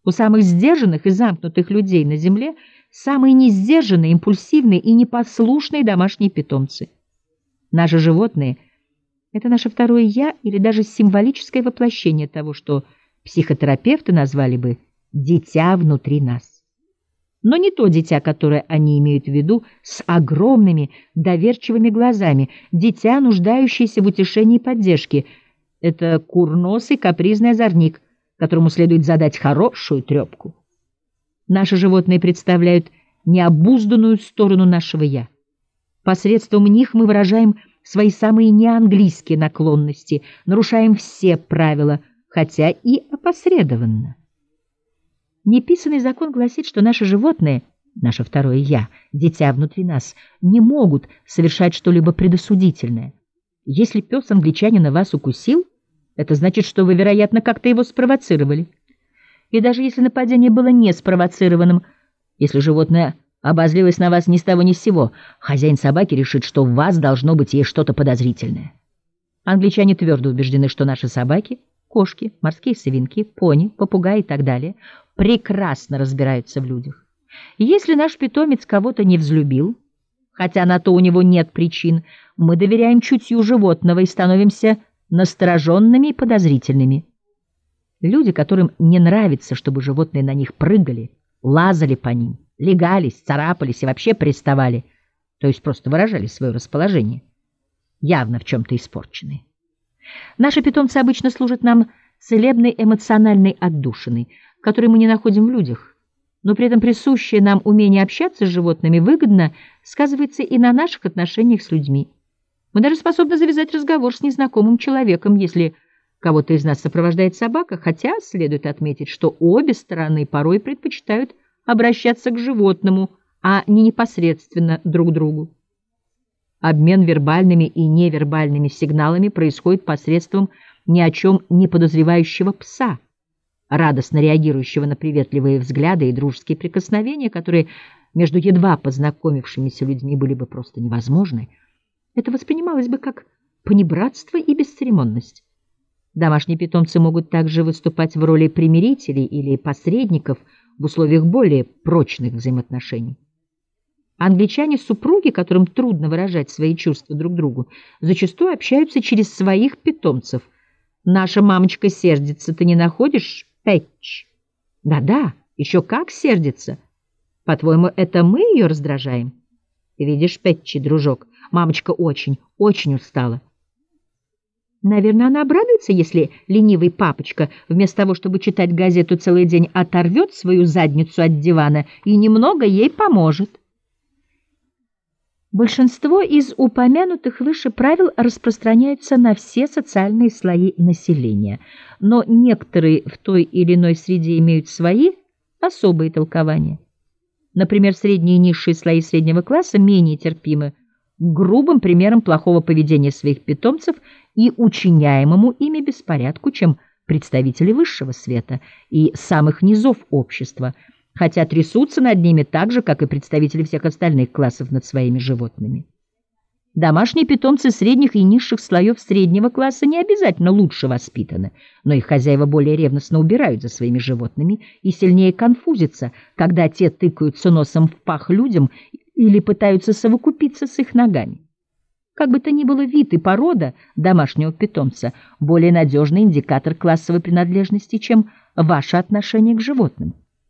У самых сдержанных и замкнутых людей на земле самые несдержанные, импульсивные и непослушные домашние питомцы. Наши животные — это наше второе «я» или даже символическое воплощение того, что психотерапевты назвали бы «дитя внутри нас». Но не то дитя, которое они имеют в виду с огромными доверчивыми глазами, дитя, нуждающееся в утешении и поддержке. Это курносый капризный озорник, которому следует задать хорошую трепку. Наши животные представляют необузданную сторону нашего «я». Посредством них мы выражаем свои самые неанглийские наклонности, нарушаем все правила, хотя и опосредованно. Неписанный закон гласит, что наши животные, наше второе «я», дитя внутри нас, не могут совершать что-либо предосудительное. Если пес англичанина вас укусил, это значит, что вы, вероятно, как-то его спровоцировали. И даже если нападение было не спровоцированным, если животное обозлилось на вас ни с того ни с сего, хозяин собаки решит, что в вас должно быть ей что-то подозрительное. Англичане твердо убеждены, что наши собаки, кошки, морские свинки, пони, попугаи и так далее прекрасно разбираются в людях. И если наш питомец кого-то не взлюбил, хотя на то у него нет причин, мы доверяем чутью животного и становимся настороженными и подозрительными. Люди, которым не нравится, чтобы животные на них прыгали, лазали по ним, легались, царапались и вообще приставали, то есть просто выражали свое расположение, явно в чем-то испорченные. Наши питомцы обычно служат нам целебной эмоциональной отдушиной, которой мы не находим в людях, но при этом присущее нам умение общаться с животными выгодно сказывается и на наших отношениях с людьми. Мы даже способны завязать разговор с незнакомым человеком, если кого-то из нас сопровождает собака, хотя следует отметить, что обе стороны порой предпочитают обращаться к животному, а не непосредственно друг к другу. Обмен вербальными и невербальными сигналами происходит посредством ни о чем не подозревающего пса, радостно реагирующего на приветливые взгляды и дружеские прикосновения, которые между едва познакомившимися людьми были бы просто невозможны. Это воспринималось бы как понебратство и бесцеремонность. Домашние питомцы могут также выступать в роли примирителей или посредников в условиях более прочных взаимоотношений. Англичане-супруги, которым трудно выражать свои чувства друг другу, зачастую общаются через своих питомцев. «Наша мамочка сердится, ты не находишь, Пэтч?» «Да-да, еще как сердится. По-твоему, это мы ее раздражаем?» «Видишь, Пэтчи, дружок, мамочка очень, очень устала». Наверное, она обрадуется, если ленивый папочка, вместо того, чтобы читать газету целый день, оторвет свою задницу от дивана и немного ей поможет. Большинство из упомянутых выше правил распространяются на все социальные слои населения, но некоторые в той или иной среде имеют свои особые толкования. Например, средние и низшие слои среднего класса менее терпимы к грубым примерам плохого поведения своих питомцев и учиняемому ими беспорядку, чем представители высшего света и самых низов общества, хотя трясутся над ними так же, как и представители всех остальных классов над своими животными. Домашние питомцы средних и низших слоев среднего класса не обязательно лучше воспитаны, но их хозяева более ревностно убирают за своими животными и сильнее конфузятся, когда те тыкаются носом в пах людям или пытаются совокупиться с их ногами. Как бы то ни было, вид и порода домашнего питомца более надежный индикатор классовой принадлежности, чем ваше отношение к животным.